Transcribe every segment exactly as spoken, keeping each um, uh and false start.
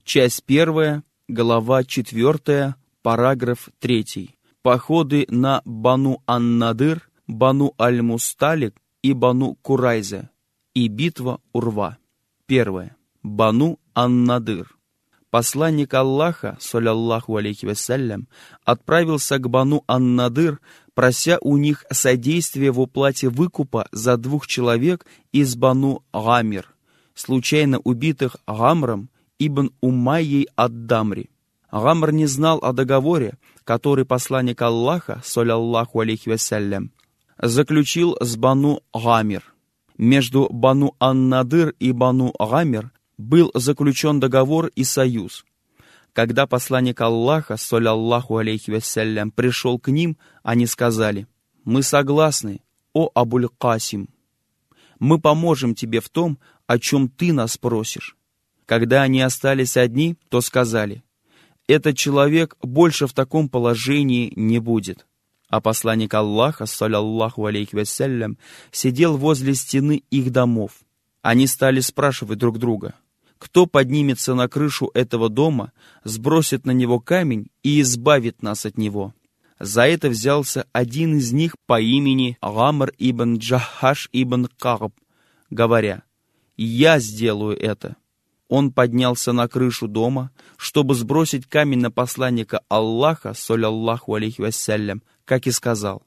Часть первая, глава четвертая, параграф третий. Походы на Бану ан-Надыр, Бану аль-Мусталик и Бану Курайза и битва Урва. Первое. Бану ан-Надыр. Посланник Аллаха, саллаллаху алейхи вассалям, отправился к Бану ан-Надыр, прося у них содействия в уплате выкупа за двух человек из Бану Гамир, случайно убитых Гамром ибн Умайей ад-Дамри. Гамр не знал о договоре, который посланник Аллаха, саллаллаху алейхи вассалям, заключил с Бану Гамир. Между Бану ан-Надыр и Бану Гамир был заключен договор и союз. Когда посланник Аллаха, саллаллаху алейхи вассалям, пришел к ним, они сказали: «Мы согласны, о Абуль-Касим. Мы поможем тебе в том, о чем ты нас просишь». Когда они остались одни, то сказали: «Этот человек больше в таком положении не будет». А посланник Аллаха, саллаллаху алейхи вассалям, сидел возле стены их домов. Они стали спрашивать друг друга: кто поднимется на крышу этого дома, сбросит на него камень и избавит нас от него? За это взялся один из них по имени Гамр ибн Джахаш ибн Кагб, говоря: «Я сделаю это». Он поднялся на крышу дома, чтобы сбросить камень на посланника Аллаха, саллаллаху алейхи вассалям, как и сказал.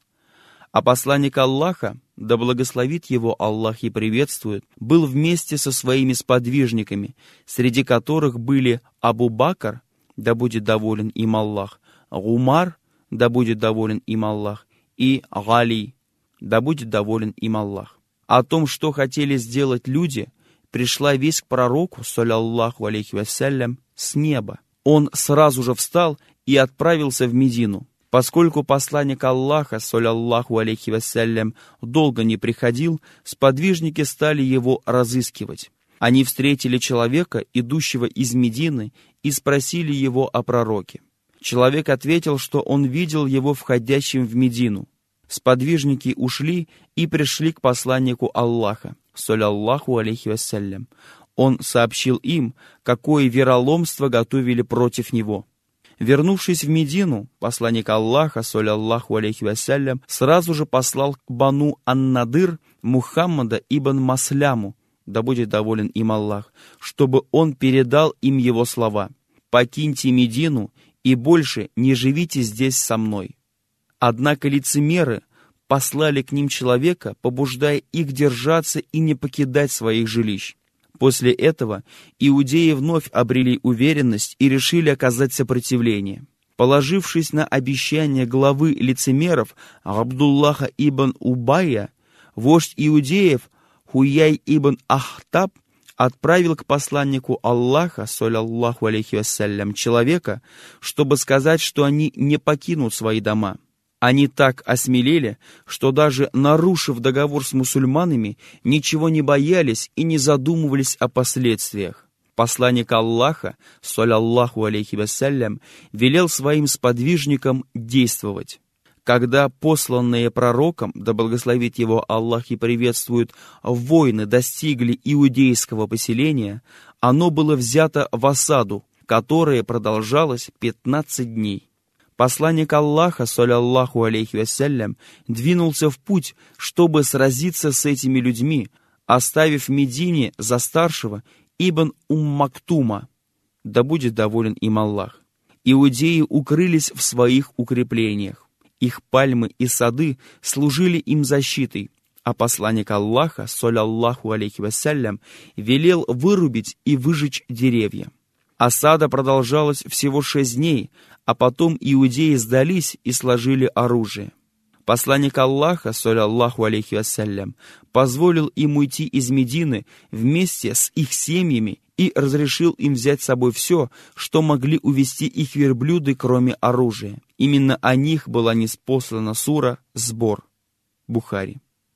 А посланник Аллаха, да благословит его Аллах и приветствует, был вместе со своими сподвижниками, среди которых были Абу Бакр, да будет доволен им Аллах, Умар, да будет доволен им Аллах, и Гали, да будет доволен им Аллах. О том, что хотели сделать люди, пришла весть к пророку, саллаллаху алейхи вассалям, с неба. Он сразу же встал и отправился в Медину. Поскольку посланник Аллаха, саллаллаху алейхи вассалям, долго не приходил, сподвижники стали его разыскивать. Они встретили человека, идущего из Медины, и спросили его о пророке. Человек ответил, что он видел его входящим в Медину. Сподвижники ушли и пришли к посланнику Аллаха, саллаллаху алейхи вассалям. Он сообщил им, какое вероломство готовили против него. Вернувшись в Медину, посланник Аллаха, саллаллаху алейхи вассалям, сразу же послал к Бану ан-Надыр Мухаммада ибн Масляму, да будет доволен им Аллах, чтобы он передал им его слова: «Покиньте Медину и больше не живите здесь со мной». Однако лицемеры послали к ним человека, побуждая их держаться и не покидать своих жилищ. После этого иудеи вновь обрели уверенность и решили оказать сопротивление. Положившись на обещание главы лицемеров Абдуллаха ибн Убайя, вождь иудеев Хуяй ибн Ахтаб отправил к посланнику Аллаха, саллаллаху алейхи вассалям, человека, чтобы сказать, что они не покинут свои дома. Они так осмелели, что даже нарушив договор с мусульманами, ничего не боялись и не задумывались о последствиях. Посланник Аллаха, саллаллаху алейхи вассалям, велел своим сподвижникам действовать. Когда посланные пророком, да благословит его Аллах и приветствует, воины достигли иудейского поселения, оно было взято в осаду, которая продолжалась пятнадцать дней. Посланник Аллаха, саллаллаху алейхи вассалям, двинулся в путь, чтобы сразиться с этими людьми, оставив в Медине за старшего ибн Ум-Мактума, да будет доволен им Аллах. Иудеи укрылись в своих укреплениях. Их пальмы и сады служили им защитой, а посланник Аллаха, саллаллаху алейхи вассалям, велел вырубить и выжечь деревья. Осада продолжалась всего шесть дней, а потом иудеи сдались и сложили оружие. Посланник Аллаха, саллаллаху алейхи вассалям, позволил им уйти из Медины вместе с их семьями и разрешил им взять с собой все, что могли увезти их верблюды, кроме оружия. Именно о них была ниспослана сура «Сбор». Бухари.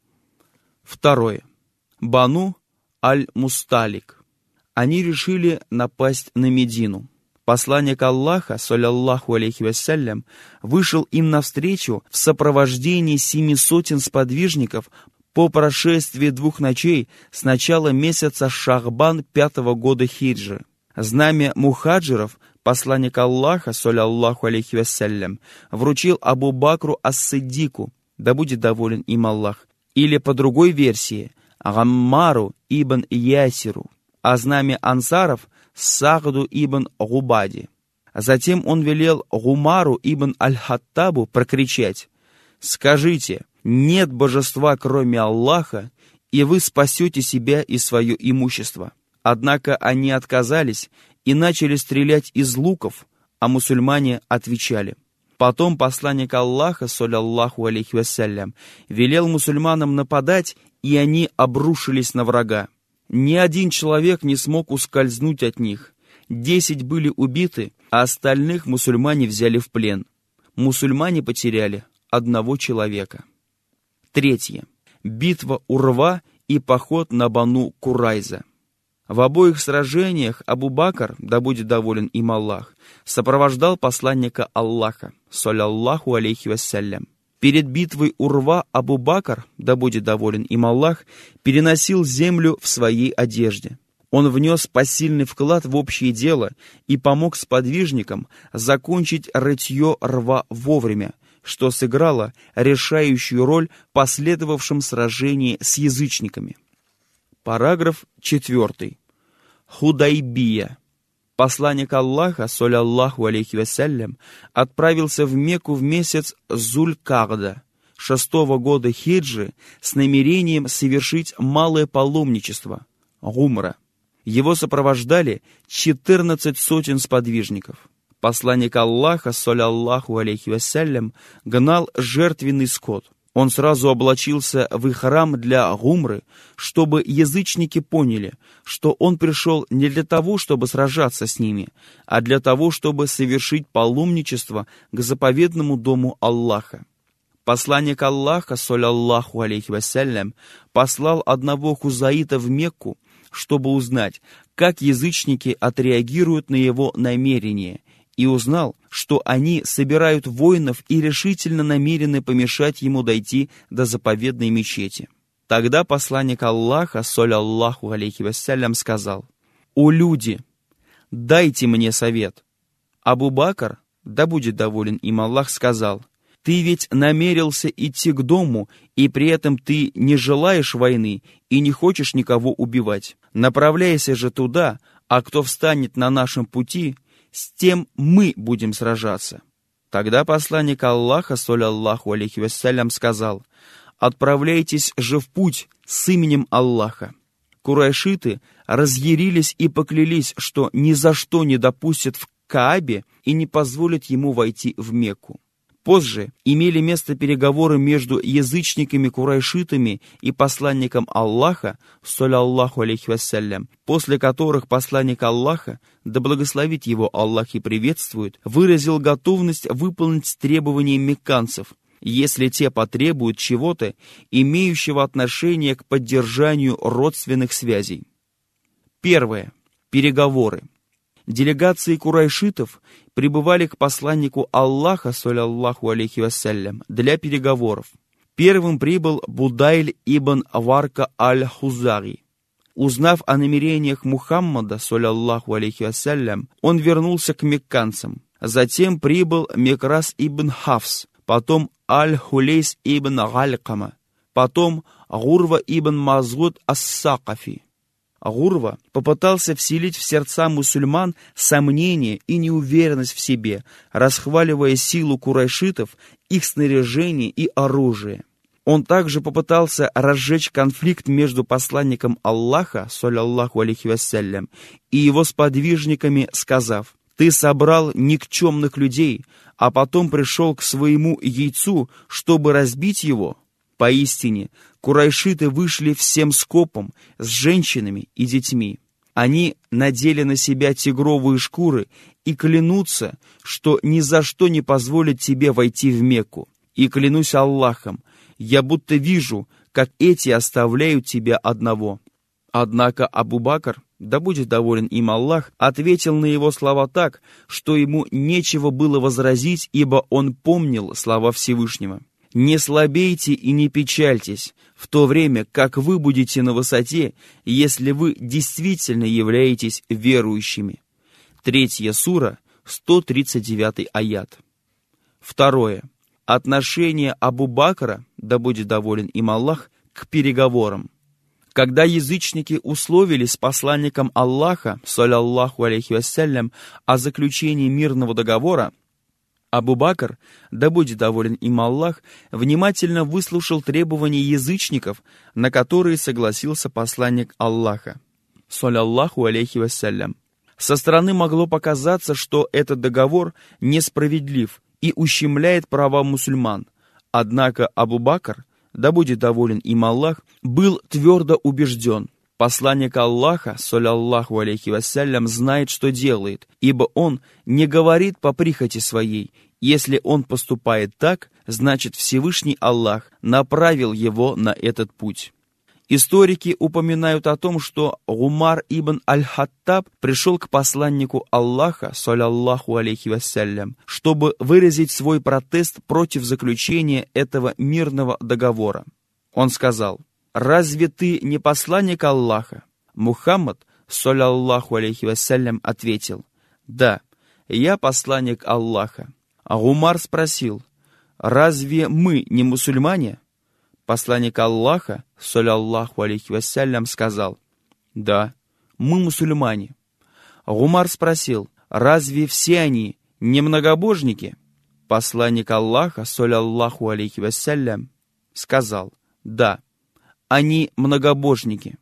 Второе. Бану аль-Мусталик. Они решили напасть на Медину. Посланник Аллаха, саллаллаху алейхи вассалям, вышел им навстречу в сопровождении семи сотен сподвижников по прошествии двух ночей с начала месяца Шахбан пятого года хиджры. Знамя мухаджиров посланник Аллаха, саллаллаху алейхи вассалям, вручил Абу Бакру ас-Сиддику, да будет доволен им Аллах, или по другой версии, Гаммару ибн Ясиру, а знамя ансаров Сагду ибн Губади. Затем он велел Гумару ибн Аль-Хаттабу прокричать: «Скажите, нет божества, кроме Аллаха, и вы спасете себя и свое имущество». Однако они отказались и начали стрелять из луков, а мусульмане отвечали. Потом посланник Аллаха, саллаллаху алейхи вассалям, велел мусульманам нападать, и они обрушились на врага. Ни один человек не смог ускользнуть от них. Десять были убиты, а остальных мусульмане взяли в плен. Мусульмане потеряли одного человека. Третье. Битва у Рва и поход на Бану Курайза. В обоих сражениях Абу Бакр, да будет доволен им Аллах, сопровождал посланника Аллаха, саллаллаху алейхи вассалям. Перед битвой у Рва Абу Бакр, да будет доволен им Аллах, переносил землю в своей одежде. Он внес посильный вклад в общее дело и помог сподвижникам закончить рытье Рва вовремя, что сыграло решающую роль в последовавшем сражении с язычниками. Параграф четвертый. Худайбия. Посланник Аллаха, саллаллаху алейхи вассалям, отправился в Мекку в месяц Зуль-Кагда, шестого года хиджры, с намерением совершить малое паломничество, гумра. Его сопровождали четырнадцать сотен сподвижников. Посланник Аллаха, саллаллаху алейхи вассалям, гнал жертвенный скот. Он сразу облачился в ихрам для гумры, чтобы язычники поняли, что он пришел не для того, чтобы сражаться с ними, а для того, чтобы совершить паломничество к заповедному дому Аллаха. Посланник Аллаха, саллаллаху алейхи вассалям, послал одного хузаита в Мекку, чтобы узнать, как язычники отреагируют на его намерение, и узнал, что они собирают воинов и решительно намерены помешать ему дойти до заповедной мечети. Тогда посланник Аллаха, саллаллаху алейхи вассалям, сказал: «О люди, дайте мне совет». Абу Бакр, да будет доволен им Аллах, сказал: «Ты ведь намерился идти к дому, и при этом ты не желаешь войны и не хочешь никого убивать. Направляйся же туда, а кто встанет на нашем пути, с тем мы будем сражаться». Тогда посланник Аллаха, саллаллаху алейхи вассалям, сказал: «Отправляйтесь же в путь с именем Аллаха». Курайшиты разъярились и поклялись, что ни за что не допустят в Каабе и не позволят ему войти в Мекку. Позже имели место переговоры между язычниками-курайшитами и посланником Аллаха, саллаллаху алейхи вассалям, после которых посланник Аллаха, да благословит его Аллах и приветствует, выразил готовность выполнить требования мекканцев, если те потребуют чего-то, имеющего отношение к поддержанию родственных связей. Первое. Переговоры. Делегации курайшитов прибывали к посланнику Аллаха, саллаллаху алейхи вассалям, для переговоров. Первым прибыл Будайль ибн Варка аль-Хузари. Узнав о намерениях Мухаммада, саллаллаху алейхи вассалям, он вернулся к мекканцам. Затем прибыл Микрас ибн Хафс, потом Аль-Хулейс ибн Галькама, потом Гурва ибн Мазгуд ас-Сакафи. Гурва попытался вселить в сердца мусульман сомнение и неуверенность в себе, расхваливая силу курайшитов, их снаряжение и оружие. Он также попытался разжечь конфликт между посланником Аллаха, саллаллаху алейхи вассалям, и его сподвижниками, сказав: «Ты собрал никчемных людей, а потом пришел к своему яйцу, чтобы разбить его». Поистине, курайшиты вышли всем скопом, с женщинами и детьми. Они надели на себя тигровые шкуры и клянутся, что ни за что не позволят тебе войти в Мекку. И клянусь Аллахом, я будто вижу, как эти оставляют тебя одного». Однако Абу Бакр, да будет доволен им Аллах, ответил на его слова так, что ему нечего было возразить, ибо он помнил слова Всевышнего: «Не слабейте и не печальтесь, в то время как вы будете на высоте, если вы действительно являетесь верующими». Третья сура, сто тридцать девятый аят. Второе. Отношение Абу Бакра, да будет доволен им Аллах, к переговорам. Когда язычники условились с посланником Аллаха, саллаллаху алейхи вассалям, о заключении мирного договора, Абу Бакр, да будет доволен им Аллах, внимательно выслушал требования язычников, на которые согласился посланник Аллаха, саллаллаху алейхи вассалям. Со стороны могло показаться, что этот договор несправедлив и ущемляет права мусульман. Однако Абу Бакр, да будет доволен им Аллах, был твердо убежден. Посланник Аллаха, саллаллаху алейхи вассалям, знает, что делает, ибо он не говорит по прихоти своей. Если он поступает так, значит Всевышний Аллах направил его на этот путь. Историки упоминают о том, что Умар ибн аль-Хаттаб пришел к посланнику Аллаха, саллаллаху алейхи вассалям, чтобы выразить свой протест против заключения этого мирного договора. Он сказал: «Разве ты не посланник Аллаха?» Мухаммад, саллаллаху алейхи вассалям, ответил: «Да, я посланник Аллаха». А Умар спросил: «Разве мы не мусульмане?» Посланник Аллаха, саллаллаху алейхи вассалям, сказал: «Да, мы мусульмане». Умар спросил: «Разве все они не многобожники?» Посланник Аллаха, саллаллаху алейхи вассалям, сказал: «Да, они многобожники».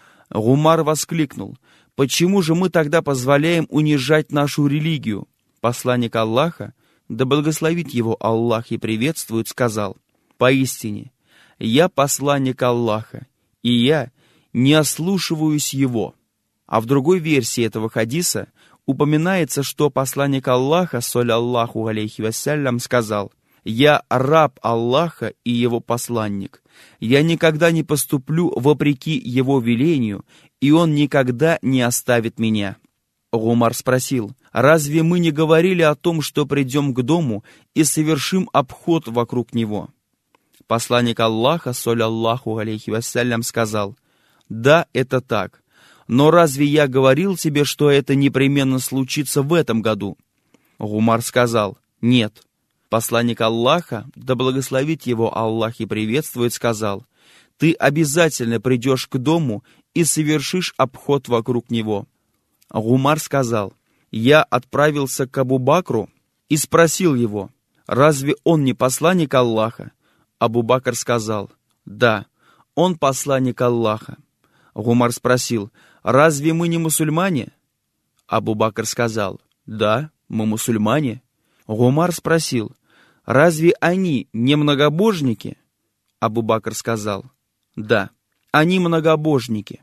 Умар воскликнул: «Почему же мы тогда позволяем унижать нашу религию?» Посланник Аллаха, да благословит его Аллах и приветствует, сказал: «Поистине, я посланник Аллаха, и я не ослушиваюсь его». А в другой версии этого хадиса упоминается, что посланник Аллаха, саллаллаху алейхи вассалям, сказал: «Я раб Аллаха и его посланник. Я никогда не поступлю вопреки его велению, и он никогда не оставит меня». Умар спросил: «Разве мы не говорили о том, что придем к дому и совершим обход вокруг него?» Посланник Аллаха, саллаллаху алейхи вассалям, сказал: «Да, это так. Но разве я говорил тебе, что это непременно случится в этом году?» Умар сказал: «Нет». Посланник Аллаха, да благословит его Аллах и приветствует, сказал: «Ты обязательно придешь к дому и совершишь обход вокруг него». Умар сказал: «Я отправился к Абу Бакру и спросил его: разве он не посланник Аллаха?» Абу Бакр сказал: «Да, он посланник Аллаха». Умар спросил: «Разве мы не мусульмане?» Абу Бакр сказал: «Да, мы мусульмане». Умар спросил: «Разве они не многобожники?» Абу Бакр сказал: «Да, они многобожники».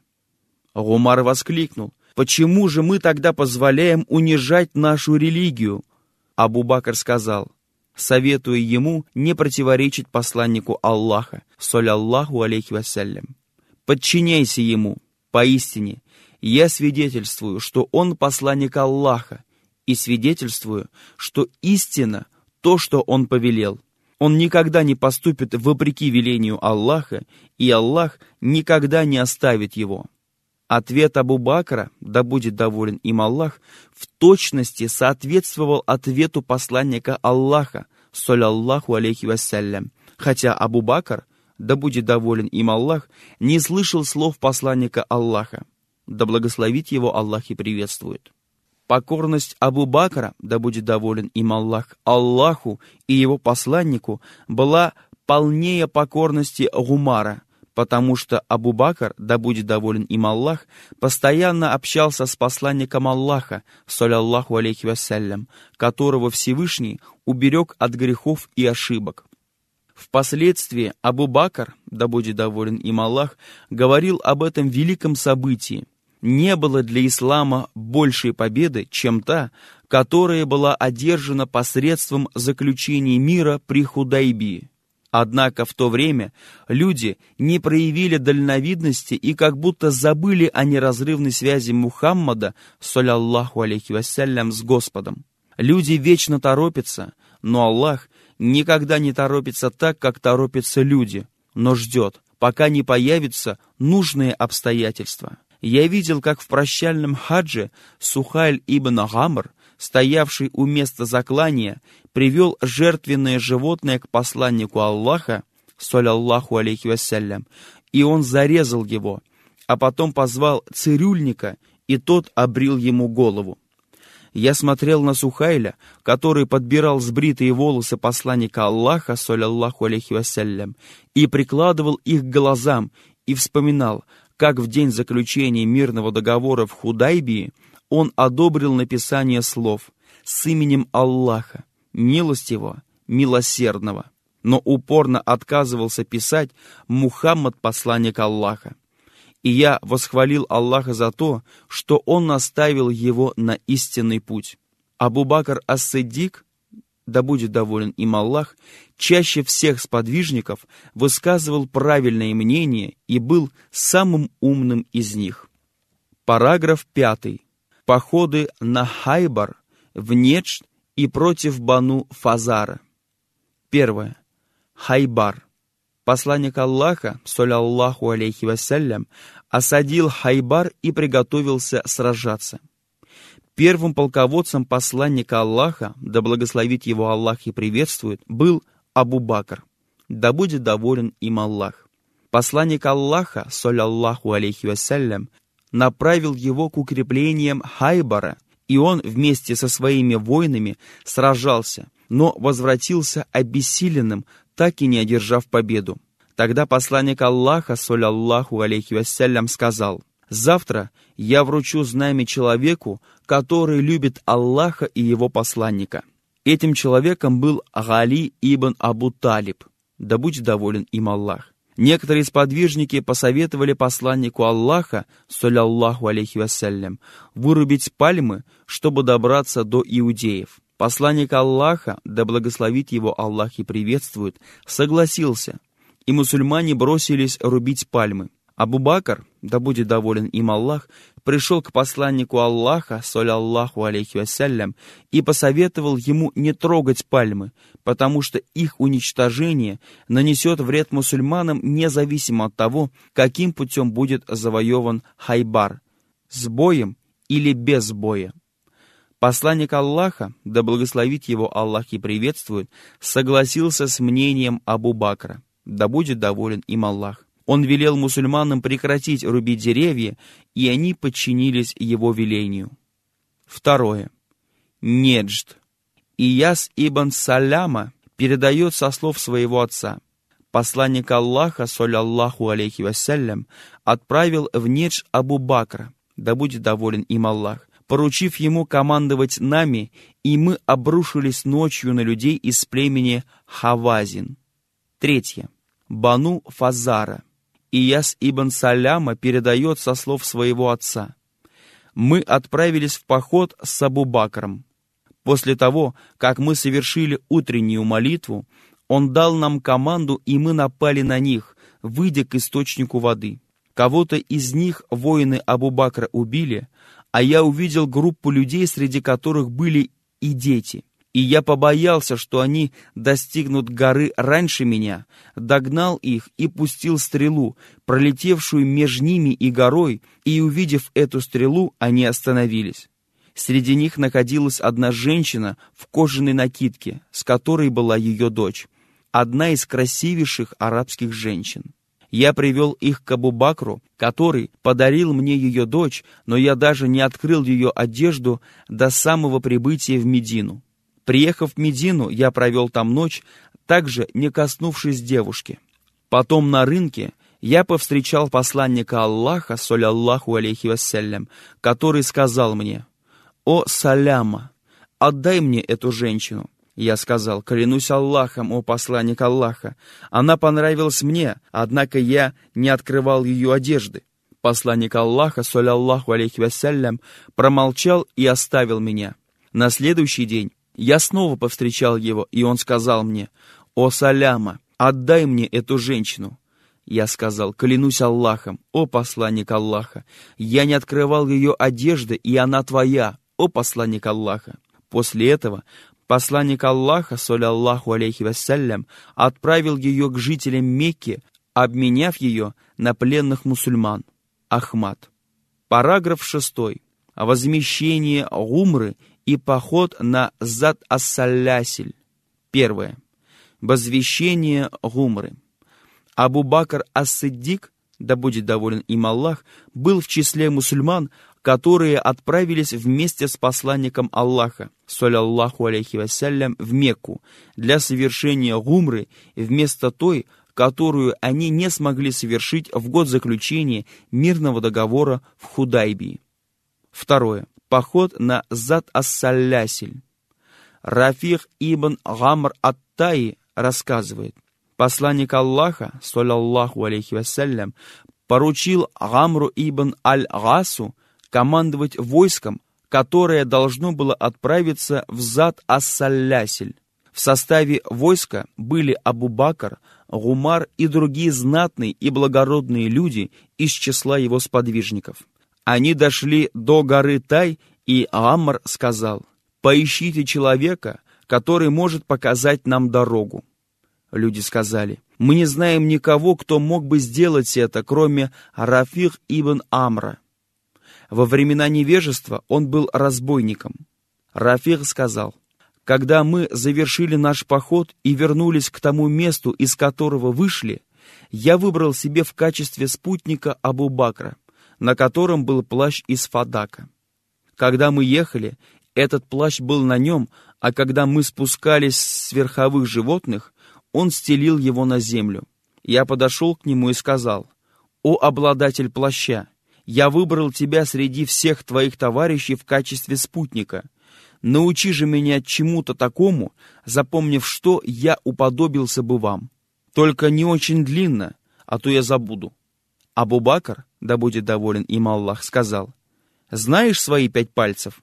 Умар воскликнул: «Почему же мы тогда позволяем унижать нашу религию?» Абу Бакр сказал: «Советую ему не противоречить посланнику Аллаха, саллаллаху алейхи вассалям. Подчиняйся ему. Поистине, я свидетельствую, что он посланник Аллаха, и свидетельствую, что истина то, что он повелел. Он никогда не поступит вопреки велению Аллаха, и Аллах никогда не оставит его». Ответ Абу Бакра, да будет доволен им Аллах, в точности соответствовал ответу посланника Аллаха, саллаллаху алейхи вассалям, хотя Абу Бакр, да будет доволен им Аллах, не слышал слов посланника Аллаха, да благословит его Аллах и приветствует. Покорность Абу Бакра, да будет доволен им Аллах, Аллаху и его посланнику, была полнее покорности Умара, потому что Абу Бакр, да будет доволен им Аллах, постоянно общался с посланником Аллаха, саллаллаху алейхи вассалям, которого Всевышний уберег от грехов и ошибок. Впоследствии Абу Бакр, да будет доволен им Аллах, говорил об этом великом событии: «Не было для ислама большей победы, чем та, которая была одержана посредством заключения мира при Худайбии». Однако в то время люди не проявили дальновидности и как будто забыли о неразрывной связи Мухаммада, саллаллаху алейхи вассалям, с Господом. Люди вечно торопятся, но Аллах никогда не торопится так, как торопятся люди, но ждет, пока не появятся нужные обстоятельства. Я видел, как в прощальном хадже Сухайль ибн Гамр, стоявший у места заклания, привел жертвенное животное к посланнику Аллаха, саллаллаху алейхи вассалям, и он зарезал его, а потом позвал цирюльника, и тот обрил ему голову. Я смотрел на Сухайля, который подбирал сбритые волосы посланника Аллаха, саллаллаху алейхи вассалям, и прикладывал их к глазам, и вспоминал, как в день заключения мирного договора в Худайбии он одобрил написание слов «С именем Аллаха, милостивого, милосердного», но упорно отказывался писать «Мухаммад, посланник Аллаха». И я восхвалил Аллаха за то, что он наставил его на истинный путь. Абу-Бакр ас-Сиддик, да будет доволен им Аллах, чаще всех сподвижников высказывал правильное мнение и был самым умным из них. Параграф пятый. Походы на Хайбар, в Неджд и против Бану Фазара. Первое. Хайбар. Посланник Аллаха, саллаллаху алейхи вассалям, осадил Хайбар и приготовился сражаться. Первым полководцем посланника Аллаха, да благословит его Аллах и приветствует, был Абу-Бакр, да будет доволен им Аллах. Посланник Аллаха, саллаллаху алейхи вассалям, направил его к укреплениям Хайбара, и он вместе со своими воинами сражался, но возвратился обессиленным, так и не одержав победу. Тогда посланник Аллаха, саллаллаху алейхи вассалям, сказал: «Завтра я вручу знамя человеку, который любит Аллаха и его посланника». Этим человеком был Гали ибн Абу Талиб, да будет доволен им Аллах. Некоторые сподвижники посоветовали посланнику Аллаха, саллаллаху алейхи вассалям, вырубить пальмы, чтобы добраться до иудеев. Посланник Аллаха, да благословит его Аллах и приветствует, согласился, и мусульмане бросились рубить пальмы. Абу-Бакр, да будет доволен им Аллах, пришел к посланнику Аллаха, саллаллаху алейхи вассалям, и посоветовал ему не трогать пальмы, потому что их уничтожение нанесет вред мусульманам независимо от того, каким путем будет завоеван Хайбар, с боем или без боя. Посланник Аллаха, да благословит его Аллах и приветствует, согласился с мнением Абу-Бакра, да будет доволен им Аллах. Он велел мусульманам прекратить рубить деревья, и они подчинились его велению. Второе. Неджд. Ияс ибн Саляма передает со слов своего отца: посланник Аллаха, саллаллаху алейхи вассалям, отправил в Неджд Абу-Бакра, да будет доволен им Аллах, поручив ему командовать нами, и мы обрушились ночью на людей из племени Хавазин. Третье. Бану Фазара. Ияс ибн Саляма передает со слов своего отца: мы отправились в поход с Абу-Бакром. После того, как мы совершили утреннюю молитву, он дал нам команду, и мы напали на них, выйдя к источнику воды. Кого-то из них воины Абу-Бакра убили, а я увидел группу людей, среди которых были и дети. И я побоялся, что они достигнут горы раньше меня, догнал их и пустил стрелу, пролетевшую между ними и горой, и, увидев эту стрелу, они остановились. Среди них находилась одна женщина в кожаной накидке, с которой была ее дочь, одна из красивейших арабских женщин. Я привел их к Абу-Бакру, который подарил мне ее дочь, но я даже не открыл ее одежду до самого прибытия в Медину. Приехав в Медину, я провел там ночь, также не коснувшись девушки. Потом на рынке я повстречал посланника Аллаха, саллаллаху алейхи вассалям, который сказал мне: «О, Саляма, отдай мне эту женщину». Я сказал: «Клянусь Аллахом, о посланник Аллаха, она понравилась мне, однако я не открывал ее одежды». Посланник Аллаха, саллаллаху алейхи вассалям, промолчал и оставил меня. На следующий день я снова повстречал его, и он сказал мне: «О, Саляма, отдай мне эту женщину». Я сказал: «Клянусь Аллахом, о посланник Аллаха, я не открывал ее одежды, и она твоя, о посланник Аллаха». После этого посланник Аллаха, саллаллаху алейхи вассалям, отправил ее к жителям Мекки, обменяв ее на пленных мусульман. Ахмад. Параграф шестой. Возмещение Гумры и поход на Зат-ас-Салясиль. Первое. Возвещение Гумры. Абу-Бакр ас-Сиддик, да будет доволен им Аллах, был в числе мусульман, которые отправились вместе с посланником Аллаха, саллаллаху алейхи вассалям, в Мекку для совершения Гумры вместо той, которую они не смогли совершить в год заключения мирного договора в Худайбии. Второе. Поход на Зат-ас-Салясиль. Рафих ибн Гамр ат-Таи рассказывает: посланник Аллаха, саллаллаху алейхи вассалям, поручил Гамру ибн аль-Гасу командовать войском, которое должно было отправиться в Зат-ас-Салясиль. В составе войска были Абу-Бакр, Гумар и другие знатные и благородные люди из числа его сподвижников. Они дошли до горы Тай, и Амр сказал: «Поищите человека, который может показать нам дорогу». Люди сказали: «Мы не знаем никого, кто мог бы сделать это, кроме Рафих ибн Амра. Во времена невежества он был разбойником». Рафих сказал: «Когда мы завершили наш поход и вернулись к тому месту, из которого вышли, я выбрал себе в качестве спутника Абу-Бакра, на котором был плащ из фадака. Когда мы ехали, этот плащ был на нем, а когда мы спускались с верховых животных, он стелил его на землю. Я подошел к нему и сказал: «О обладатель плаща, я выбрал тебя среди всех твоих товарищей в качестве спутника. Научи же меня чему-то такому, запомнив, что я уподобился бы вам. Только не очень длинно, а то я забуду». Абу-Бакр, да будет доволен им Аллах, сказал: «Знаешь свои пять пальцев?»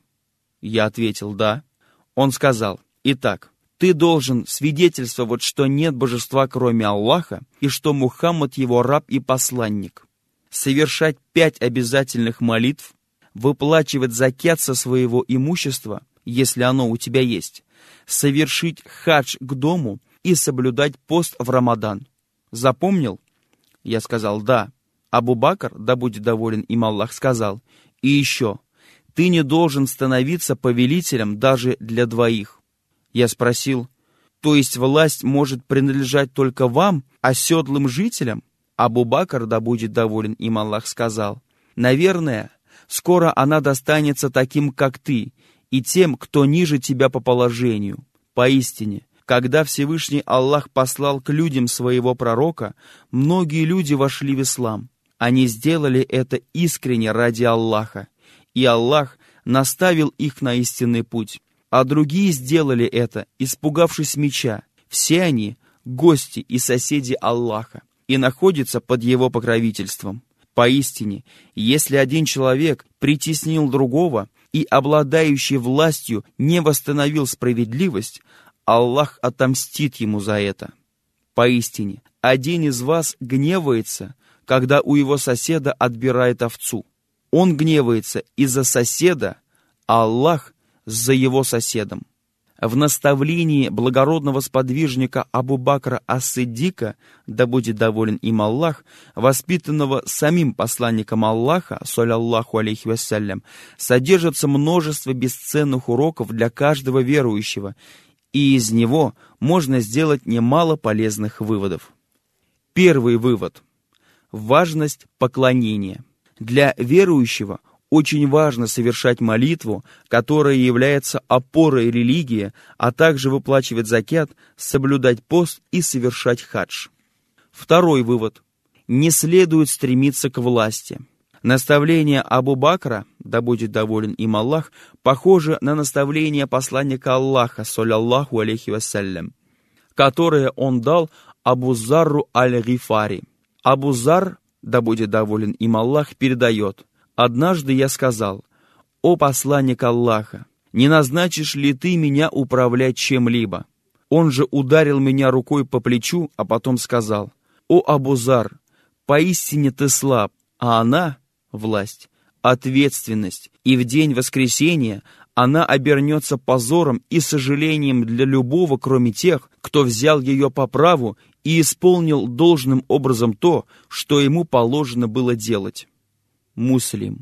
Я ответил: «Да». Он сказал: «Итак, ты должен свидетельствовать, что нет божества, кроме Аллаха, и что Мухаммад его раб и посланник, совершать пять обязательных молитв, выплачивать закят со своего имущества, если оно у тебя есть, совершить хадж к дому и соблюдать пост в Рамадан. Запомнил?» Я сказал: «Да». Абу-Бакр, да будет доволен им Аллах, сказал: «И еще, ты не должен становиться повелителем даже для двоих». Я спросил: «То есть власть может принадлежать только вам, оседлым жителям?» Абу-Бакр, да будет доволен им Аллах, сказал: «Наверное, скоро она достанется таким, как ты, и тем, кто ниже тебя по положению. Поистине, когда Всевышний Аллах послал к людям своего пророка, многие люди вошли в ислам. Они сделали это искренне ради Аллаха, и Аллах наставил их на истинный путь. А другие сделали это, испугавшись меча. Все они — гости и соседи Аллаха, и находятся под его покровительством. Поистине, если один человек притеснил другого и, обладающий властью, не восстановил справедливость, Аллах отомстит ему за это. Поистине, один из вас гневается, когда у его соседа отбирает овцу. Он гневается из-за соседа, а Аллах за его соседом». В наставлении благородного сподвижника Абу-Бакра ас-Сиддика, да будет доволен им Аллах, воспитанного самим посланником Аллаха, саллаллаху алейхи вассалям, содержится множество бесценных уроков для каждого верующего, и из него можно сделать немало полезных выводов. Первый вывод. Важность поклонения. Для верующего очень важно совершать молитву, которая является опорой религии, а также выплачивать закят, соблюдать пост и совершать хадж. Второй вывод. Не следует стремиться к власти. Наставление Абу-Бакра, да будет доволен им Аллах, похоже на наставление посланника Аллаха, саллаллаху алейхи вассалям, которое он дал Абу-Зарру аль-Гифари. Абу-Зар, да будет доволен им Аллах, передает: «Однажды я сказал: «О посланник Аллаха, не назначишь ли ты меня управлять чем-либо?» Он же ударил меня рукой по плечу, а потом сказал: «О Абу-Зар, поистине ты слаб, а она, власть, ответственность, и в день воскресения она обернется позором и сожалением для любого, кроме тех, кто взял ее по праву и исполнил должным образом то, что ему положено было делать». Муслим.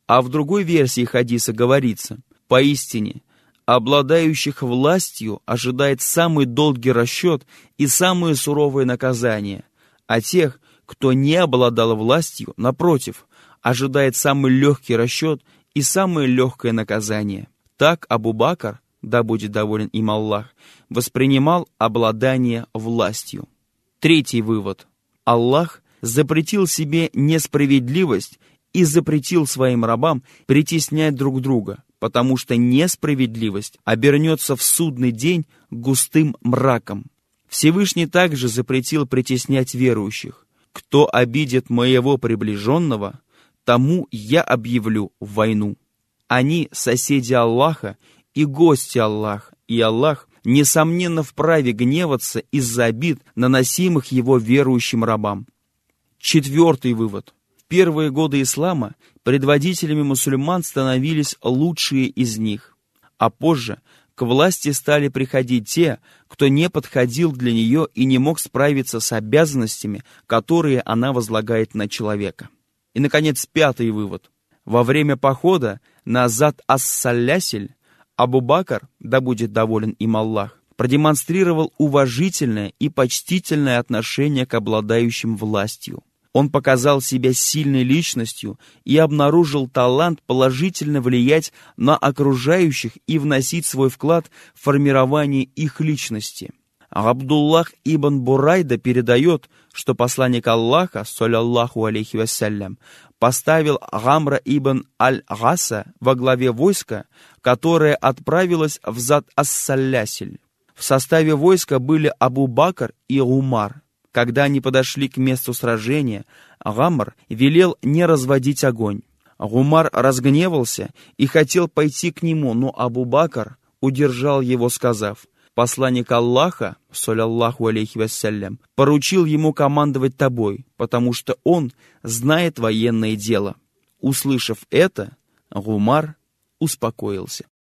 А в другой версии хадиса говорится: поистине, обладающих властью ожидает самый долгий расчет и самое суровое наказание, а тех, кто не обладал властью, напротив, ожидает самый легкий расчет и самое легкое наказание. Так Абу-Бакр, да будет доволен им Аллах, воспринимал обладание властью. Третий вывод. Аллах запретил себе несправедливость и запретил своим рабам притеснять друг друга, потому что несправедливость обернется в судный день густым мраком. Всевышний также запретил притеснять верующих. Кто обидит моего приближенного, тому я объявлю войну. Они соседи Аллаха и гости Аллаха, и Аллах, несомненно, вправе гневаться из-за обид, наносимых его верующим рабам. Четвертый вывод. В первые годы ислама предводителями мусульман становились лучшие из них, а позже к власти стали приходить те, кто не подходил для нее и не мог справиться с обязанностями, которые она возлагает на человека. И, наконец, пятый вывод. Во время похода на Зат ас-Салясиль Абу-Бакр, да будет доволен им Аллах, продемонстрировал уважительное и почтительное отношение к обладающим властью. Он показал себя сильной личностью и обнаружил талант положительно влиять на окружающих и вносить свой вклад в формирование их личности. Абдуллах ибн Бурайда передает, что посланник Аллаха, саллаллаху алейхи вассалям, поставил Гамра ибн аль-Гаса во главе войска, которое отправилось в Зат ас-Салясиль. В составе войска были Абу-Бакр и Умар. Когда они подошли к месту сражения, Гамр велел не разводить огонь. Умар разгневался и хотел пойти к нему, но Абу-Бакр удержал его, сказав: «Посланник Аллаха, саллаллаху алейхи вассалям, поручил ему командовать тобой, потому что он знает военное дело». Услышав это, Умар успокоился.